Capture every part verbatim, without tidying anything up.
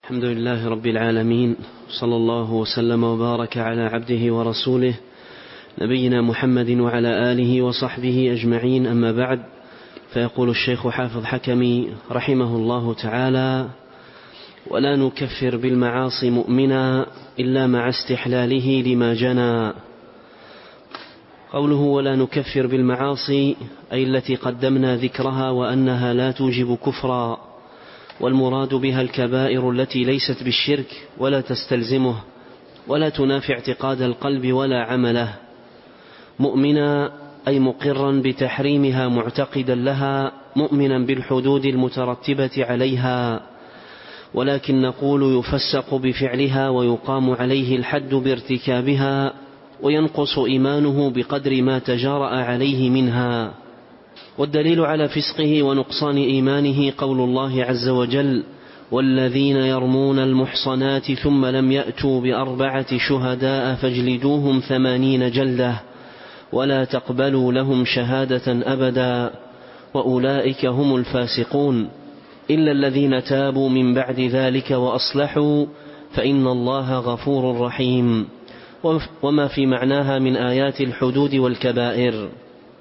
الحمد لله رب العالمين، صلى الله وسلم وبارك على عبده ورسوله نبينا محمد وعلى آله وصحبه أجمعين، أما بعد. فيقول الشيخ حافظ حكمي رحمه الله تعالى: ولا نكفر بالمعاصي مؤمنا إلا مع استحلاله لما جنى. قوله ولا نكفر بالمعاصي أي التي قدمنا ذكرها وأنها لا توجب كفرا، والمراد بها الكبائر التي ليست بالشرك ولا تستلزمه ولا تنافي اعتقاد القلب ولا عمله. مؤمنا أي مقرا بتحريمها معتقدا لها مؤمنا بالحدود المترتبة عليها، ولكن نقول يفسق بفعلها ويقام عليه الحد بارتكابها، وينقص إيمانه بقدر ما تجارأ عليه منها. والدليل على فسقه ونقصان إيمانه قول الله عز وجل: والذين يرمون المحصنات ثم لم يأتوا بأربعة شهداء فاجلدوهم ثمانين جلدة ولا تقبلوا لهم شهادة أبدا وأولئك هم الفاسقون إلا الذين تابوا من بعد ذلك وأصلحوا فإن الله غفور رحيم. وما في معناها من آيات الحدود والكبائر.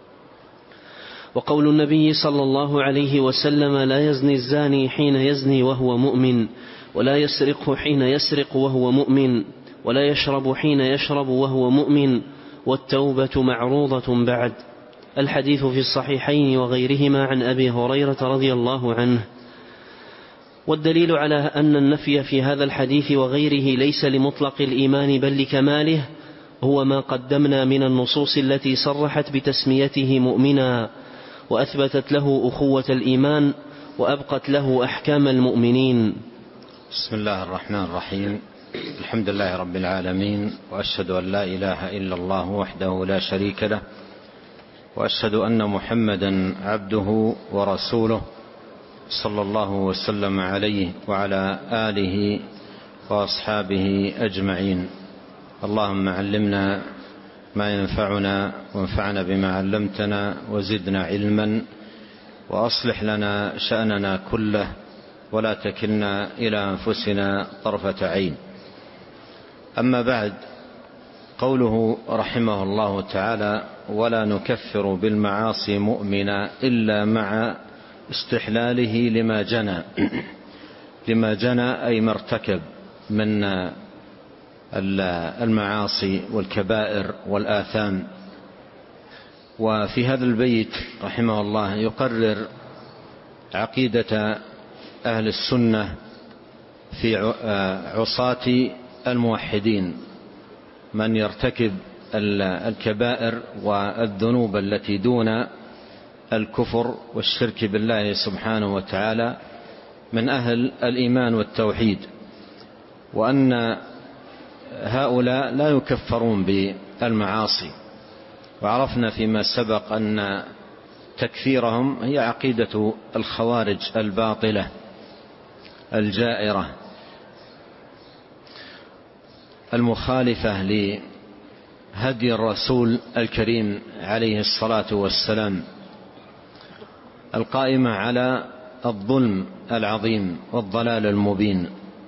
وقول النبي صلى الله عليه وسلم: لا يزني الزاني حين يزني وهو مؤمن، ولا يسرق حين يسرق وهو مؤمن، ولا يشرب حين يشرب وهو مؤمن، والتوبة معروضة بعد. الحديث في الصحيحين وغيرهما عن أبي هريرة رضي الله عنه. والدليل على أن النفي في هذا الحديث وغيره ليس لمطلق الإيمان بل لكماله هو ما قدمنا من النصوص التي صرحت بتسميته مؤمنا وأثبتت له أخوة الإيمان وأبقت له أحكام المؤمنين. بسم الله الرحمن الرحيم. الحمد لله رب العالمين، وأشهد أن لا إله إلا الله وحده لا شريك له، وأشهد أن محمدا عبده ورسوله صلى الله وسلم عليه وعلى آله وأصحابه أجمعين. اللهم علمنا ما ينفعنا وانفعنا بما علمتنا وزدنا علما، وأصلح لنا شأننا كله ولا تكلنا إلى أنفسنا طرفة عين. أما بعد، قوله رحمه الله تعالى: ولا نكفر بالمعاصي مؤمنا إلا مع استحلاله لما جنى. لما جنى أي ما ارتكب من المعاصي والكبائر والآثام. وفي هذا البيت رحمه الله يقرر عقيدة أهل السنة في عصاة الموحدين، من يرتكب الكبائر والذنوب التي دون الكفر والشرك بالله سبحانه وتعالى من أهل الإيمان والتوحيد، وأن هؤلاء لا يكفرون بالمعاصي. وعرفنا فيما سبق أن تكفيرهم هي عقيدة الخوارج الباطلة الجائرة المخالفة لهدي الرسول الكريم عليه الصلاة والسلام، القائمة على الظلم العظيم والضلال المبين.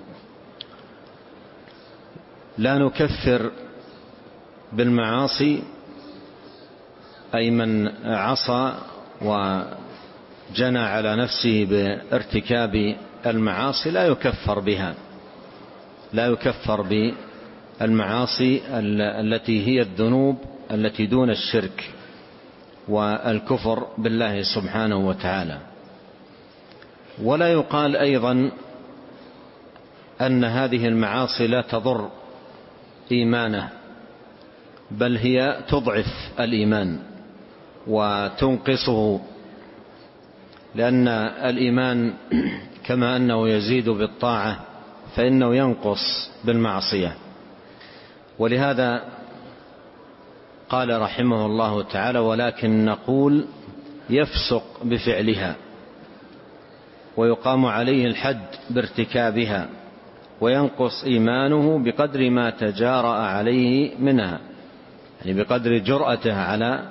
لا نكفر بالمعاصي أي من عصى وجنى على نفسه بارتكاب المعاصي لا يكفر بها، لا يكفر بالمعاصي التي هي الذنوب التي دون الشرك والكفر بالله سبحانه وتعالى. ولا يقال أيضا أن هذه المعاصي لا تضر إيمانه، بل هي تضعف الإيمان وتنقصه، لأن الإيمان كما أنه يزيد بالطاعة فإنه ينقص بالمعصية. ولهذا قال رحمه الله تعالى: ولكن نقول يفسق بفعلها ويقام عليه الحد بارتكابها، وينقص إيمانه بقدر ما تجارأ عليه منها، يعني بقدر جرأته على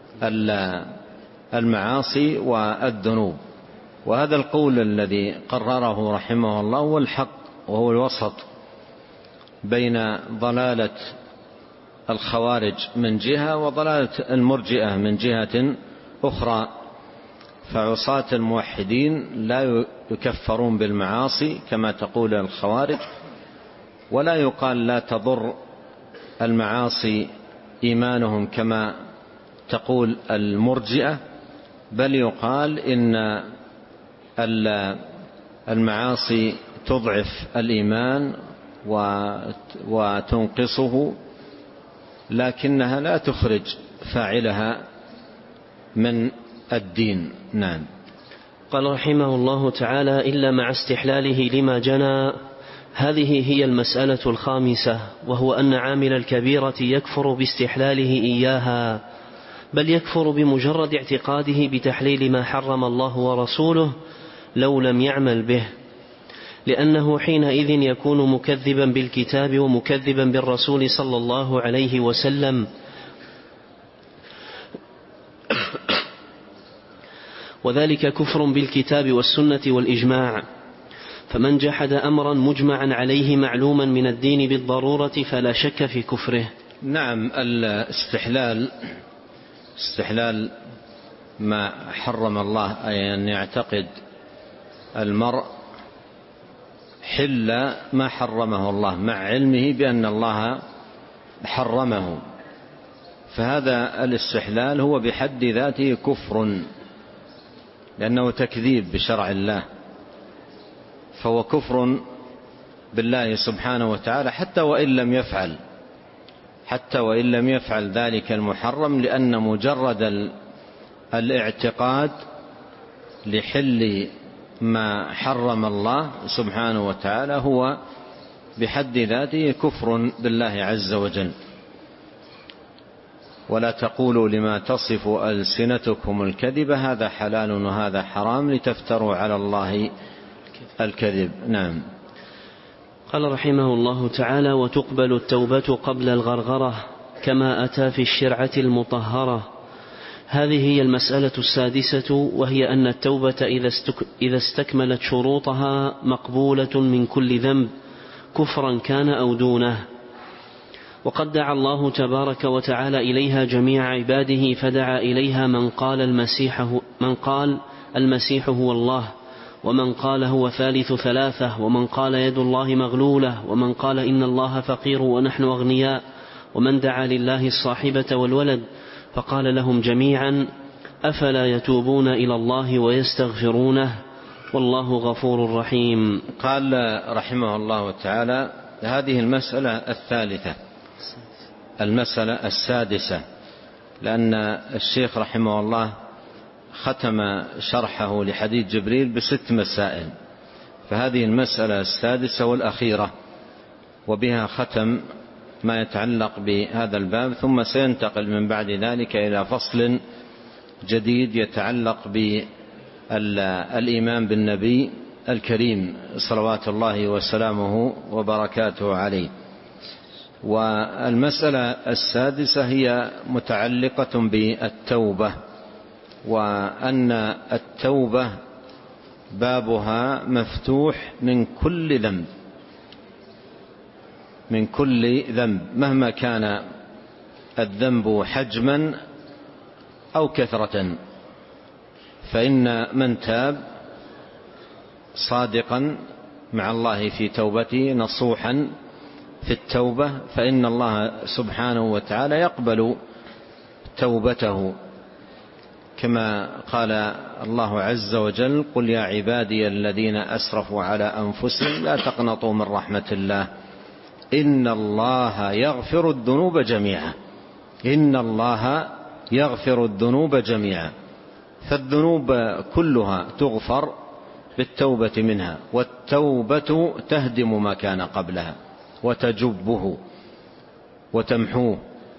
المعاصي والذنوب. وهذا القول الذي قرره رحمه الله هو الحق وهو الوسط بين ضلالة الخوارج من جهة وضلالة المرجئة من جهة أخرى. فعصاة الموحدين لا يكفرون بالمعاصي كما تقول الخوارج، ولا يقال لا تضر المعاصي إيمانهم كما تقول المرجئة، بل يقال إن المعاصي تضعف الإيمان وتنقصه، لكنها لا تخرج فاعلها من الدين. نعم. قال رحمه الله تعالى: إلا مع استحلاله لما جنى. هذه هي المسألة الخامسة، وهو أن عامل الكبيرة يكفر باستحلاله إياها، بل يكفر بمجرد اعتقاده بتحليل ما حرم الله ورسوله لو لم يعمل به، لأنه حينئذ يكون مكذبا بالكتاب ومكذبا بالرسول صلى الله عليه وسلم، وذلك كفر بالكتاب والسنة والإجماع. فمن جحد أمرا مجمعا عليه معلوما من الدين بالضرورة فلا شك في كفره. نعم. الاستحلال استحلال ما حرم الله، أي أن يعتقد المرء حل ما حرمه الله مع علمه بأن الله حرمه، فهذا الاستحلال هو بحد ذاته كفر، لأنه تكذيب بشرع الله، فهو كفر بالله سبحانه وتعالى حتى وإن لم يفعل حتى وإن لم يفعل ذلك المحرم، لأن مجرد الاعتقاد لحل ما حرم الله سبحانه وتعالى هو بحد ذاته كفر بالله عز وجل. ولا تقولوا لما تصف ألسنتكم الكذب هذا حلال وهذا حرام لتفتروا على الله الكذب. نعم. قال رحمه الله تعالى: وتقبل التوبة قبل الغرغرة كما أتى في الشرعة المطهرة. هذه هي المسألة السادسة، وهي أن التوبة إذا استكملت شروطها مقبولة من كل ذنب كفرا كان أو دونه. وقد دعا الله تبارك وتعالى إليها جميع عباده، فدعا إليها من قال المسيح من قال المسيح هو الله، ومن قال هو ثالث ثلاثة، ومن قال يد الله مغلولة، ومن قال إن الله فقير ونحن أغنياء، ومن دعا لله الصاحبة والولد، فقال لهم جميعا: أفلا يتوبون إلى الله ويستغفرونه والله غفور رحيم. قال رحمه الله تعالى: هذه المسألة الثالثة، المسألة السادسة، لأن الشيخ رحمه الله ختم شرحه لحديث جبريل بست مسائل، فهذه المسألة السادسة والأخيرة، وبها ختم ما يتعلق بهذا الباب، ثم سينتقل من بعد ذلك إلى فصل جديد يتعلق بالإيمان بالنبي الكريم صلوات الله وسلامه وبركاته عليه. والمسألة السادسة هي متعلقة بالتوبة، وأن التوبة بابها مفتوح من كل ذنب من كل ذنب مهما كان الذنب حجما أو كثرة، فإن من تاب صادقا مع الله في توبته نصوحا في التوبة فإن الله سبحانه وتعالى يقبل توبته، كما قال الله عز وجل: قل يا عبادي الذين أسرفوا على أنفسهم لا تقنطوا من رحمة الله إن الله يغفر الذنوب جميعا إن الله يغفر الذنوب جميعا. فالذنوب كلها تغفر بالتوبة منها، والتوبة تهدم ما كان قبلها وتجبه وتمحوه،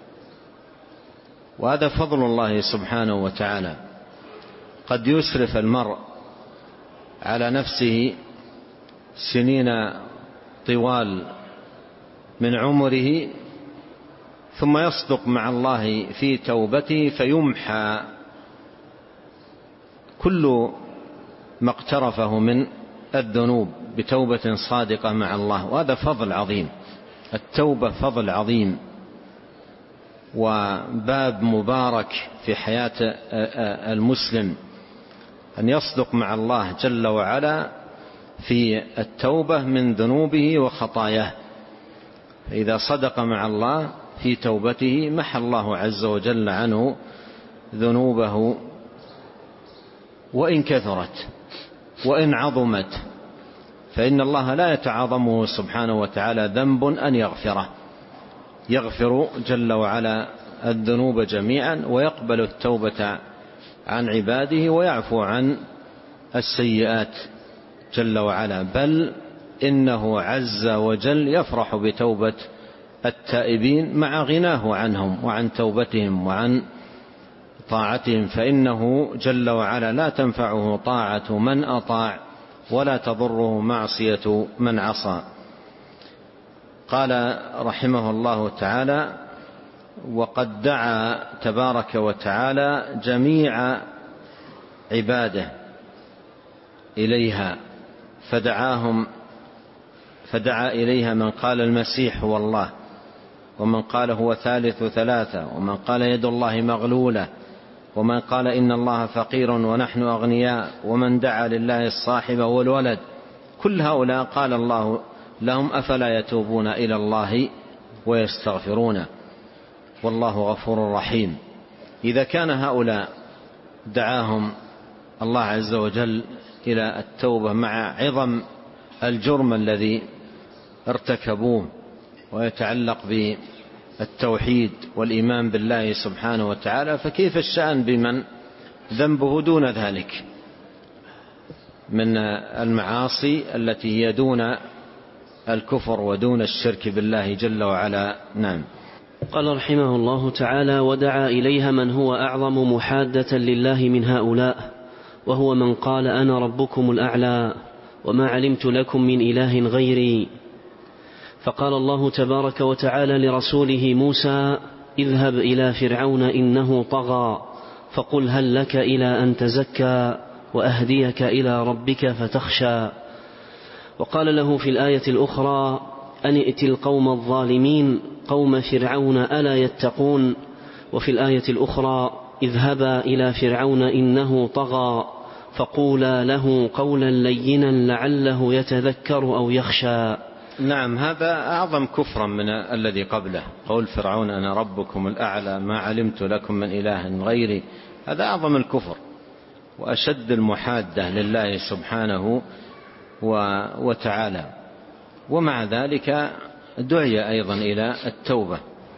وهذا فضل الله سبحانه وتعالى. قد يسرف المرء على نفسه سنين طوال من عمره ثم يصدق مع الله في توبته فيمحى كل ما اقترفه من الذنوب بتوبة صادقة مع الله، وهذا فضل عظيم. التوبة فضل عظيم وباب مبارك في حياة المسلم، أن يصدق مع الله جل وعلا في التوبة من ذنوبه وخطاياه. فإذا صدق مع الله في توبته محى الله عز وجل عنه ذنوبه، وإن كثرت وإن عظمت، فإن الله لا يتعاظمه سبحانه وتعالى ذنب أن يغفره، يغفر جل وعلا الذنوب جميعا ويقبل التوبة عن عباده ويعفو عن السيئات جل وعلا. بل إنه عز وجل يفرح بتوبة التائبين مع غناه عنهم وعن توبتهم وعن طاعتهم، فإنه جل وعلا لا تنفعه طاعة من أطاع ولا تضره معصية من عصى. قال رحمه الله تعالى: وقد دعا تبارك وتعالى جميع عباده إليها، فدعاهم فدعا إليها من قال المسيح هو الله، ومن قال هو ثالث ثلاثة، ومن قال يد الله مغلولة، ومن قال إن الله فقير ونحن أغنياء، ومن دعا لله الصاحب والولد. كل هؤلاء قال الله لهم: أفلا يتوبون إلى الله ويستغفرون والله غفور رحيم. إذا كان هؤلاء دعاهم الله عز وجل إلى التوبة مع عظم الجرم الذي ارتكبوه ويتعلق بالتوحيد والإيمان بالله سبحانه وتعالى، فكيف الشأن بمن ذنبه دون ذلك من المعاصي التي هي دون الكفر ودون الشرك بالله جل وعلا. نعم. قال رحمه الله تعالى: ودعا إليها من هو أعظم محادة لله من هؤلاء، وهو من قال أنا ربكم الأعلى وما علمت لكم من إله غيري. فقال الله تبارك وتعالى لرسوله موسى: اذهب إلى فرعون إنه طغى فقل هل لك إلى أن تزكى وأهديك إلى ربك فتخشى. وقال له في الآية الأخرى: أن ائت القوم الظالمين قوم فرعون ألا يتقون. وفي الآية الأخرى: اذهبا إلى فرعون إنه طغى فقولا له قولا لينا لعله يتذكر أو يخشى. نعم، هذا أعظم كفرا من الذي قبله، قول فرعون أنا ربكم الأعلى ما علمت لكم من إله غيري. هذا أعظم الكفر وأشد المحادة لله سبحانه وتعالى. ومع ذلك دعي أيضا إلى التوبة،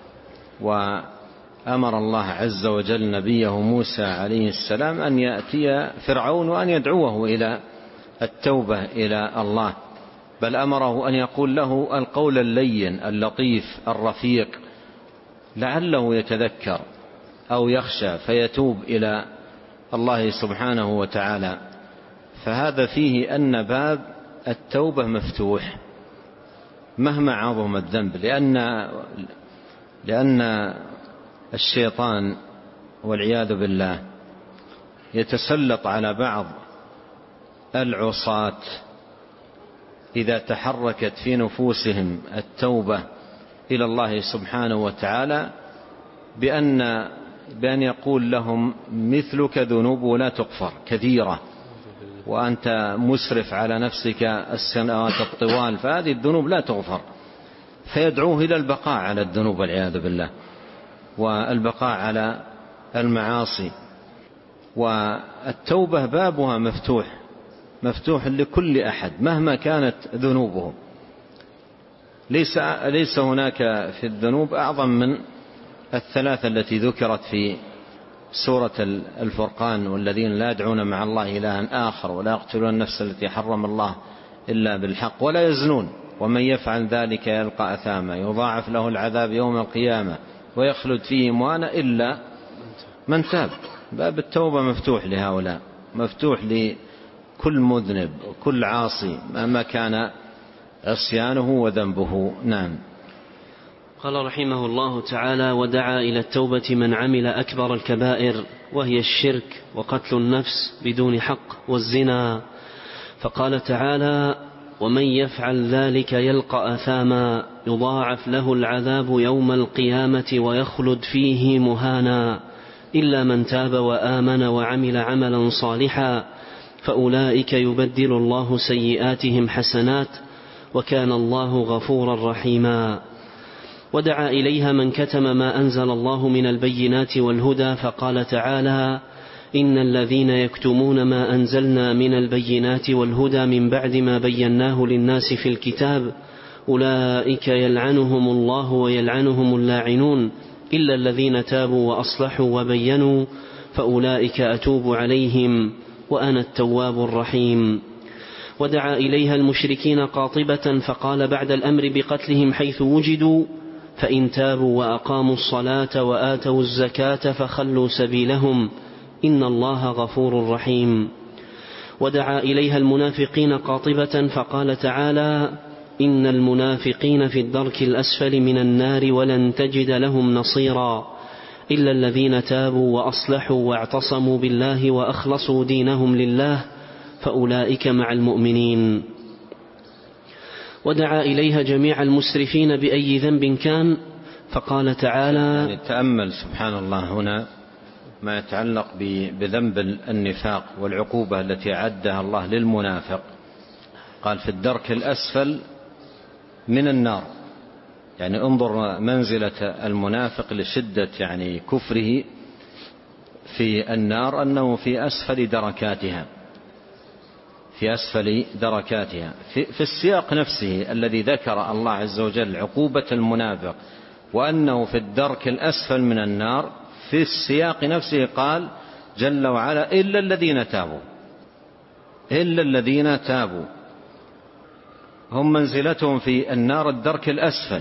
وأمر الله عز وجل نبيه موسى عليه السلام أن يأتي فرعون وأن يدعوه إلى التوبة إلى الله، بل أمره أن يقول له القول اللين اللطيف الرفيق لعله يتذكر أو يخشى فيتوب إلى الله سبحانه وتعالى. فهذا فيه أن باب التوبة مفتوح مهما عظم الذنب، لأن لأن الشيطان والعياذ بالله يتسلط على بعض العصاة إذا تحركت في نفوسهم التوبة إلى الله سبحانه وتعالى بأن بأن يقول لهم مثلك ذنوب لا تغفر كثيرة وأنت مسرف على نفسك السنوات الطوال، فهذه الذنوب لا تغفر، فيدعوه إلى البقاء على الذنوب والعياذ بالله والبقاء على المعاصي. والتوبة بابها مفتوح مفتوح لكل أحد مهما كانت ذنوبه. ليس ليس هناك في الذنوب أعظم من الثلاثة التي ذكرت في سورة الفرقان: والذين لا يدعون مع الله إلها آخر ولا يقتلون النفس التي حرم الله إلا بالحق ولا يزنون ومن يفعل ذلك يلقى أثاما يضاعف له العذاب يوم القيامة ويخلد فيه مهانا إلا من تاب. باب التوبة مفتوح لهؤلاء، مفتوح لكل مذنب وكل عاصي مهما كان عصيانه وذنبه. نعم. قال رحمه الله تعالى: ودعا إلى التوبة من عمل أكبر الكبائر وهي الشرك وقتل النفس بدون حق والزنا. فقال تعالى: ومن يفعل ذلك يلقى أثاما يضاعف له العذاب يوم القيامة ويخلد فيه مهانا إلا من تاب وآمن وعمل عملا صالحا فأولئك يبدل الله سيئاتهم حسنات وكان الله غفورا رحيما. ودعا إليها من كتم ما أنزل الله من البينات والهدى فقال تعالى: إن الذين يكتمون ما أنزلنا من البينات والهدى من بعد ما بيناه للناس في الكتاب أولئك يلعنهم الله ويلعنهم اللاعنون إلا الذين تابوا وأصلحوا وبينوا فأولئك أتوب عليهم وأنا التواب الرحيم. ودعا إليها المشركين قاطبة فقال بعد الأمر بقتلهم حيث وجدوا: فإن تابوا وأقاموا الصلاة وآتوا الزكاة فخلوا سبيلهم إن الله غفور رحيم. ودعا إليها المنافقين قاطبة فقال تعالى: إن المنافقين في الدرك الأسفل من النار ولن تجد لهم نصيرا إلا الذين تابوا وأصلحوا واعتصموا بالله وأخلصوا دينهم لله فأولئك مع المؤمنين. ودعا إليها جميع المسرفين بأي ذنب كان فقال تعالى: يعني تأمل سبحان الله هنا ما يتعلق بذنب النفاق والعقوبة التي عدها الله للمنافق. قال في الدرك الأسفل من النار، يعني انظر منزلة المنافق لشدة يعني كفره في النار أنه في أسفل دركاتها في أسفل دركاتها في, في السياق نفسه الذي ذكر الله عز وجل عقوبة المنافق وأنه في الدرك الأسفل من النار، في السياق نفسه قال جل وعلا: إلا الذين تابوا إلا الذين تابوا هم منزلتهم في النار الدرك الأسفل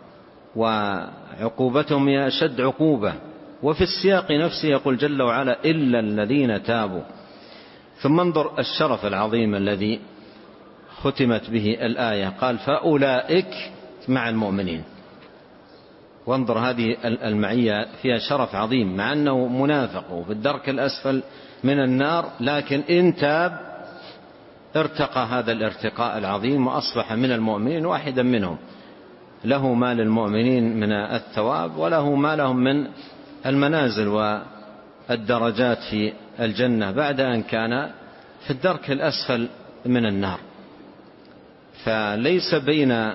وعقوبتهم هي أشد عقوبة. وفي السياق نفسه يقول جل وعلا: إلا الذين تابوا. ثم انظر الشرف العظيم الذي ختمت به الآية، قال: فأولئك مع المؤمنين. وانظر هذه المعية فيها شرف عظيم، مع أنه منافق في الدرك الأسفل من النار، لكن إن تاب ارتقى هذا الارتقاء العظيم وأصبح من المؤمنين واحدا منهم، له ما للمؤمنين من الثواب وله ما لهم من المنازل والدرجات في الجنة بعد أن كان في الدرك الأسفل من النار. فليس بين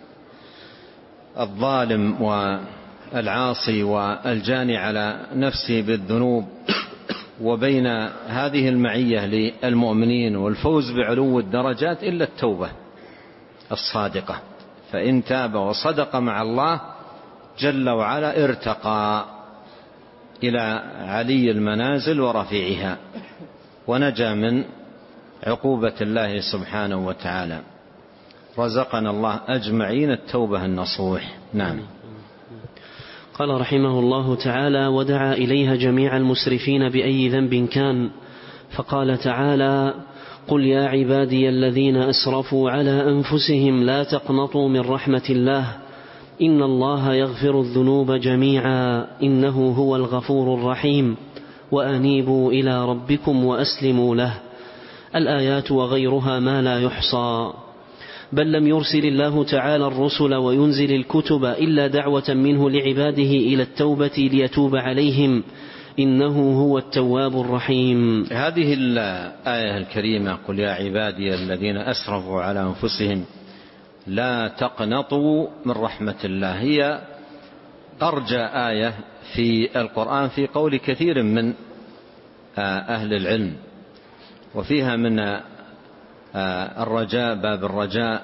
الظالم والعاصي والجاني على نفسه بالذنوب وبين هذه المعية للمؤمنين والفوز بعلو الدرجات إلا التوبة الصادقة. فإن تاب وصدق مع الله جل وعلا ارتقى إلى علي المنازل ورفيعها ونجا من عقوبة الله سبحانه وتعالى. رزقنا الله أجمعين التوبة النصوح. نعم. قال رحمه الله تعالى: ودعا إليها جميع المسرفين بأي ذنب كان فقال تعالى: قل يا عبادي الذين أسرفوا على أنفسهم لا تقنطوا من رحمة الله إن الله يغفر الذنوب جميعا إنه هو الغفور الرحيم وأنيبوا إلى ربكم وأسلموا له. الآيات وغيرها ما لا يحصى. بل لم يرسل الله تعالى الرسل وينزل الكتب إلا دعوة منه لعباده إلى التوبة ليتوب عليهم إنه هو التواب الرحيم. هذه الآية الكريمة: قل يا عبادي الذين أسرفوا على أنفسهم لا تقنطوا من رحمة الله، هي أرجى آية في القرآن في قول كثير من أهل العلم، وفيها من الرجاء باب الرجاء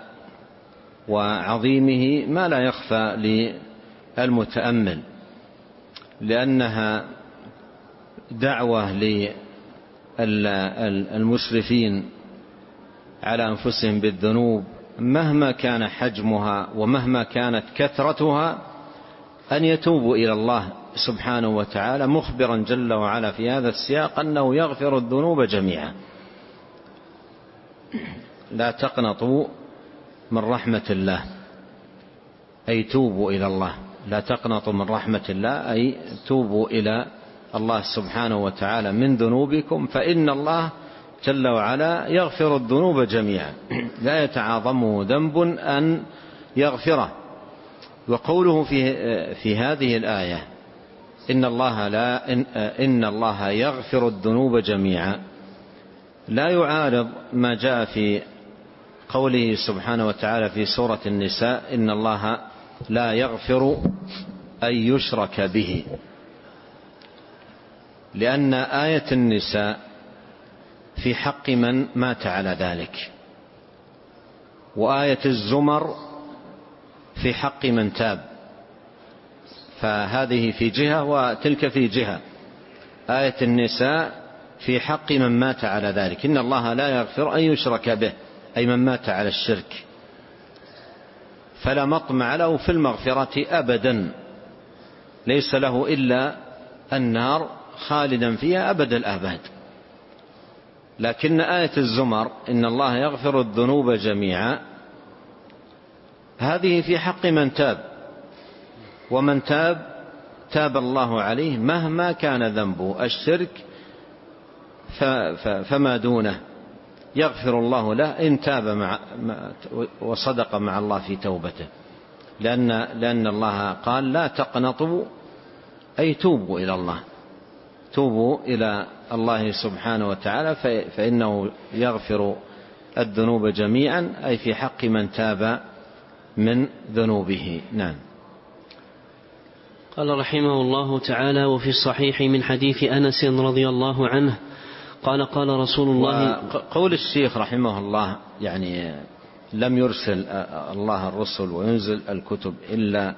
وعظيمه ما لا يخفى للمتأمل، لأنها دعوة للمسرفين على أنفسهم بالذنوب مهما كان حجمها ومهما كانت كثرتها أن يتوبوا إلى الله سبحانه وتعالى، مخبرا جل وعلا في هذا السياق أنه يغفر الذنوب جميعا. لا تقنطوا من رحمة الله أي توبوا إلى الله. لا تقنطوا من رحمة الله أي توبوا إلى الله سبحانه وتعالى من ذنوبكم فإن الله جل وعلا يغفر الذنوب جميعا، لا يتعاظمه ذنب أن يغفره. وقوله في في هذه الآية إن الله لا إن, إن الله يغفر الذنوب جميعا لا يعارض ما جاء في قوله سبحانه وتعالى في سورة النساء إن الله لا يغفر أن يشرك به، لأن آية النساء في حق من مات على ذلك، وآية الزمر في حق من تاب، فهذه في جهة وتلك في جهة. آية النساء في حق من مات على ذلك، إن الله لا يغفر أن يشرك به، أي من مات على الشرك فلا مطمع له في المغفرة أبدا، ليس له إلا النار خالدا فيها أبد الآباد. لكن آية الزمر إن الله يغفر الذنوب جميعا هذه في حق من تاب، ومن تاب تاب الله عليه مهما كان ذنبه، الشرك فما دونه يغفر الله له إن تاب مع وصدق مع الله في توبته، لأن, لأن الله قال لا تقنطوا أي توبوا إلى الله، توبوا إلى الله سبحانه وتعالى فإنه يغفر الذنوب جميعا، أي في حق من تاب من ذنوبه. نعم. قال رحمه الله تعالى: وفي الصحيح من حديث أنس رضي الله عنه قال قال رسول الله. قول الشيخ رحمه الله يعني لم يرسل الله الرسل وينزل الكتب إلا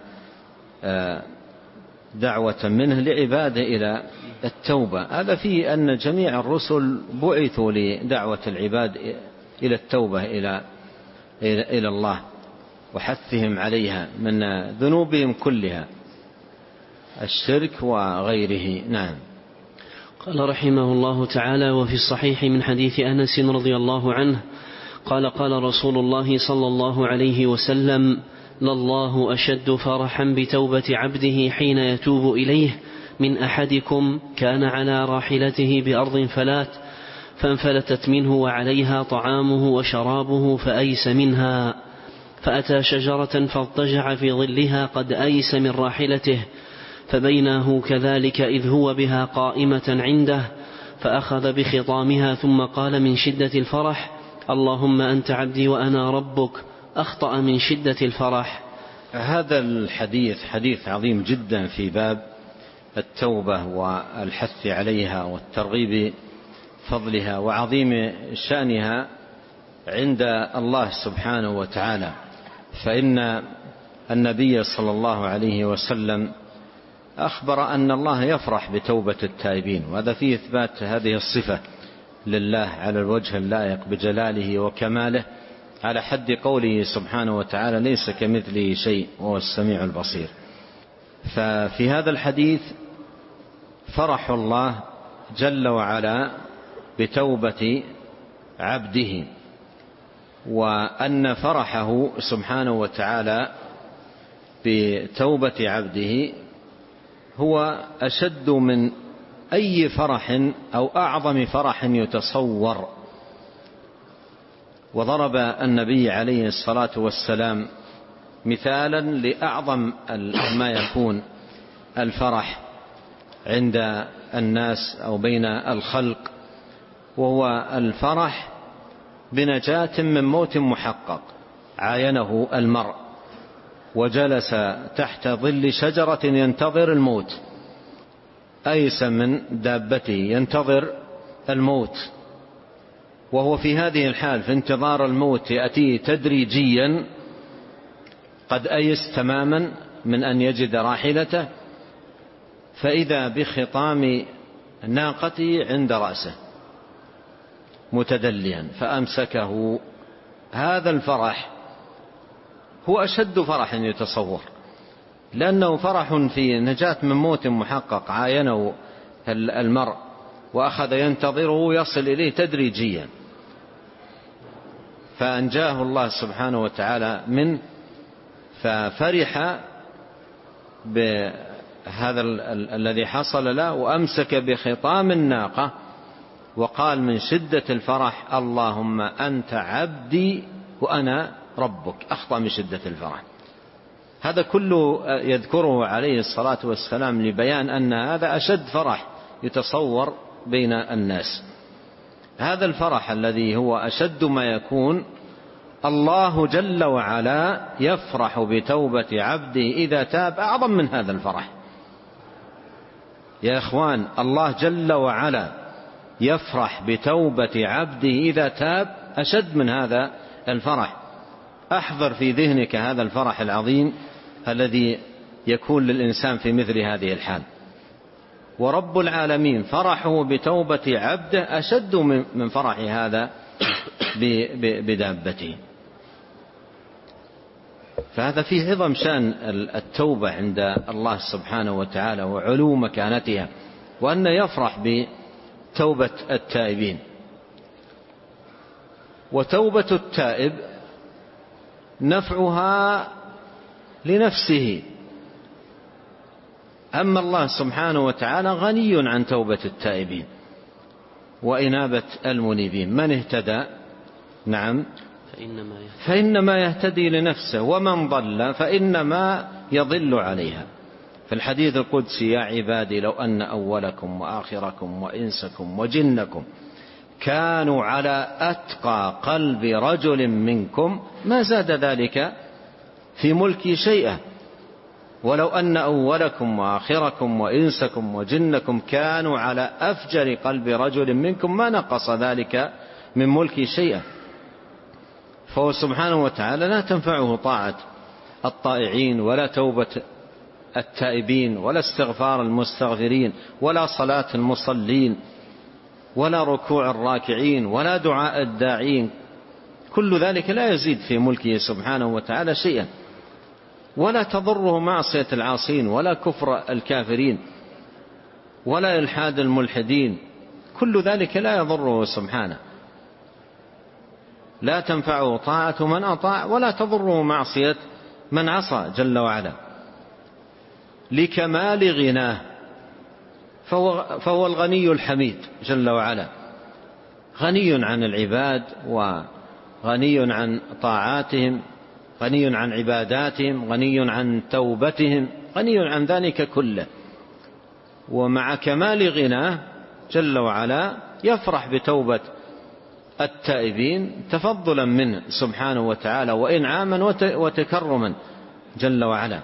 دعوة منه لعباده إلى التوبة، هذا فيه أن جميع الرسل بعثوا لدعوة العباد إلى التوبة إلى إلى الله وحثهم عليها من ذنوبهم كلها، الشرك وغيره. نعم. قال رحمه الله تعالى: وفي الصحيح من حديث أنس رضي الله عنه قال قال رسول الله صلى الله عليه وسلم: لله أشد فرحا بتوبة عبده حين يتوب إليه من أحدكم كان على راحلته بأرض فلات فانفلتت منه وعليها طعامه وشرابه فأيس منها، فأتى شجرة فاضطجع في ظلها قد أيس من راحلته، فبينه كذلك إذ هو بها قائمة عنده فأخذ بخطامها ثم قال من شدة الفرح: اللهم أنت عبدي وأنا ربك، أخطأ من شدة الفرح. هذا الحديث حديث عظيم جدا في باب التوبة والحث عليها والترغيب فضلها وعظيم شأنها عند الله سبحانه وتعالى، فإن النبي صلى الله عليه وسلم أخبر أن الله يفرح بتوبة التائبين، وهذا فيه إثبات هذه الصفة لله على الوجه اللائق بجلاله وكماله، على حد قوله سبحانه وتعالى: ليس كمثله شيء وهو السميع البصير. ففي هذا الحديث فرح الله جل وعلا بتوبة عبده، وأن فرحه سبحانه وتعالى بتوبة عبده هو أشد من أي فرح أو أعظم فرح يتصور. وضرب النبي عليه الصلاة والسلام مثالا لأعظم ما يكون الفرح عند الناس أو بين الخلق، وهو الفرح بنجاة من موت محقق عاينه المرء وجلس تحت ظل شجرة ينتظر الموت، أيس من دابته ينتظر الموت، وهو في هذه الحال في انتظار الموت يأتيه تدريجيا، قد أيس تماما من أن يجد راحلته، فإذا بخطام ناقته عند رأسه متدليا فأمسكه. هذا الفرح هو أشد فرح يتصور، لأنه فرح في نجاة من موت محقق عاينه المرء وأخذ ينتظره يصل إليه تدريجيا، فأنجاه الله سبحانه وتعالى منه، ففرح بهذا الذي حصل له وأمسك بخطام الناقة وقال من شدة الفرح اللهم أنت عبدي وأنا ربك، أخطأ من شدة الفرح. هذا كله يذكره عليه الصلاة والسلام لبيان أن هذا أشد فرح يتصور بين الناس. هذا الفرح الذي هو أشد ما يكون، الله جل وعلا يفرح بتوبة عبده إذا تاب أعظم من هذا الفرح. يا إخوان، الله جل وعلا يفرح بتوبة عبده إذا تاب أشد من هذا الفرح. أحضر في ذهنك هذا الفرح العظيم الذي يكون للإنسان في مثل هذه الحال. ورب العالمين فرحه بتوبة عبده أشد من فرح هذا بدابته. فهذا فيه عظم شأن التوبة عند الله سبحانه وتعالى وعلو مكانتها، وأن يفرح بتوبة التائبين. وتوبة التائب نفعها لنفسه، أما الله سبحانه وتعالى غني عن توبة التائبين وإنابة المنيبين. من اهتدى نعم فإنما يهتدي, فإنما يهتدي لنفسه، ومن ضل فإنما يضل عليها. في الحديث القدسي يا عبادي لو أن أولكم وآخركم وإنسكم وجنكم كانوا على أتقى قلب رجل منكم ما زاد ذلك في ملكي شيئا، ولو أن أولكم وآخركم وإنسكم وجنكم كانوا على أفجر قلب رجل منكم ما نقص ذلك من ملكي شيئا. فهو سبحانه وتعالى لا تنفعه طاعة الطائعين ولا توبة التائبين ولا استغفار المستغفرين ولا صلاة المصلين ولا ركوع الراكعين ولا دعاء الداعين. كل ذلك لا يزيد في ملكه سبحانه وتعالى شيئا، ولا تضره معصية العاصين ولا كفر الكافرين ولا إلحاد الملحدين. كل ذلك لا يضره سبحانه، لا تنفعه طاعة من أطاع ولا تضره معصية من عصى جل وعلا، لكمال غناه. فهو, فهو الغني الحميد جل وعلا، غني عن العباد وغني عن طاعاتهم، غني عن عباداتهم، غني عن توبتهم، غني عن ذلك كله. ومع كمال غناه جل وعلا يفرح بتوبة التائبين تفضلا منه سبحانه وتعالى وإنعاما وتكرما جل وعلا.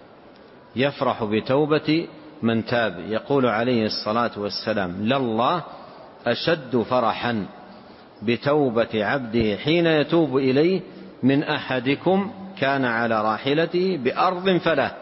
يفرح بتوبة من تاب. يقول عليه الصلاة والسلام لله أشد فرحا بتوبة عبده حين يتوب إليه من أحدكم كان على راحلته بأرض فلا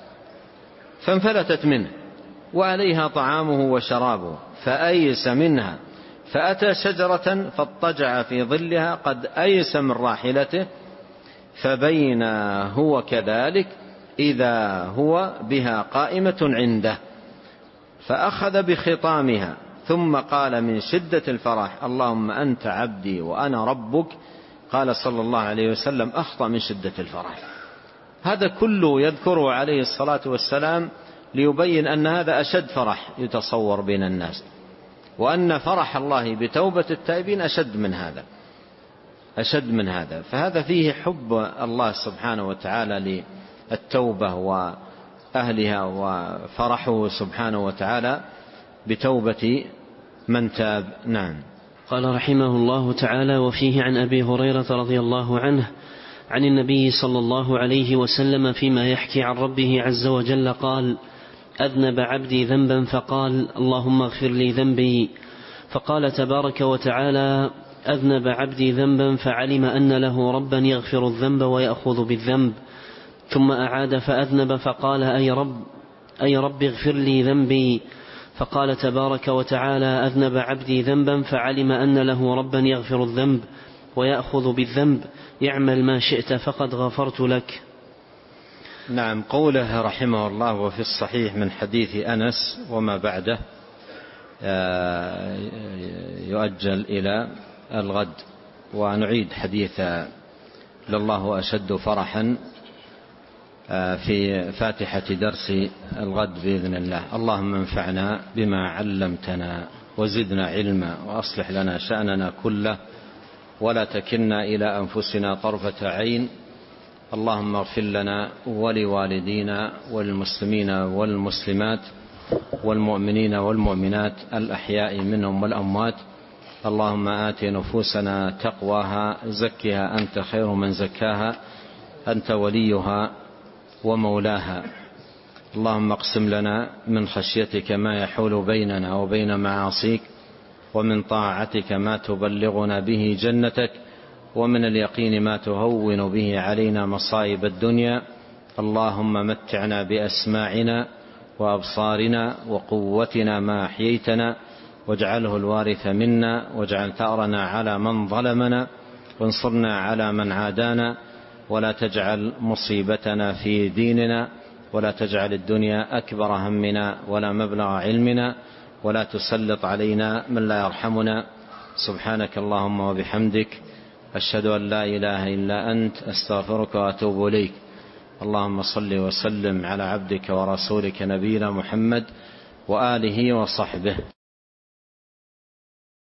فانفلتت منه وعليها طعامه وشرابه فأيس منها فأتى شجرة فاضطجع في ظلها قد أيس من راحلته فبين هو كذلك إذا هو بها قائمة عنده فأخذ بخطامها ثم قال من شدة الفرح اللهم أنت عبدي وأنا ربك. قال صلى الله عليه وسلم أخطأ من شدة الفرح. هذا كله يذكره عليه الصلاة والسلام ليبين أن هذا أشد فرح يتصور بين الناس، وأن فرح الله بتوبة التائبين أشد من هذا أشد من هذا. فهذا فيه حب الله سبحانه وتعالى للتوبة وأهلها وفرحه سبحانه وتعالى بتوبة من تاب. نعم. قال رحمه الله تعالى وفيه عن أبي هريرة رضي الله عنه عن النبي صلى الله عليه وسلم فيما يحكي عن ربه عز وجل قال أذنب عبدي ذنبا فقال اللهم اغفر لي ذنبي، فقال تبارك وتعالى أذنب عبدي ذنبا فعلم أن له ربا يغفر الذنب ويأخذ بالذنب، ثم أعاد فأذنب فقال أي رب أي رب اغفر لي ذنبي، فقال تبارك وتعالى أذنب عبدي ذنبا فعلم أن له ربا يغفر الذنب ويأخذ بالذنب يعمل ما شئت فقد غفرت لك. نعم. قوله رحمه الله وفي الصحيح من حديث أنس وما بعده يؤجل إلى الغد، ونعيد حديث لله أشد فرحا في فاتحة درس الغد بإذن الله. اللهم انفعنا بما علمتنا وزدنا علما، وأصلح لنا شأننا كله ولا تكلنا إلى أنفسنا طرفة عين. اللهم اغفر لنا ولوالدينا والمسلمين والمسلمات والمؤمنين والمؤمنات الأحياء منهم والأموات. اللهم آت نفوسنا تقواها، زكها أنت خير من زكاها، أنت وليها ومولاها. اللهم اقسم لنا من خشيتك ما يحول بيننا وبين معاصيك، ومن طاعتك ما تبلغنا به جنتك، ومن اليقين ما تهون به علينا مصائب الدنيا. اللهم متعنا بأسماعنا وأبصارنا وقوتنا ما أحييتنا، واجعله الوارث منا، واجعل ثأرنا على من ظلمنا، وانصرنا على من عادانا، ولا تجعل مصيبتنا في ديننا، ولا تجعل الدنيا أكبر همنا ولا مبلغ علمنا، ولا تسلط علينا من لا يرحمنا. سبحانك اللهم وبحمدك، أشهد أن لا إله إلا أنت، أستغفرك وأتوب إليك. اللهم صل وسلم على عبدك ورسولك نبينا محمد وآله وصحبه.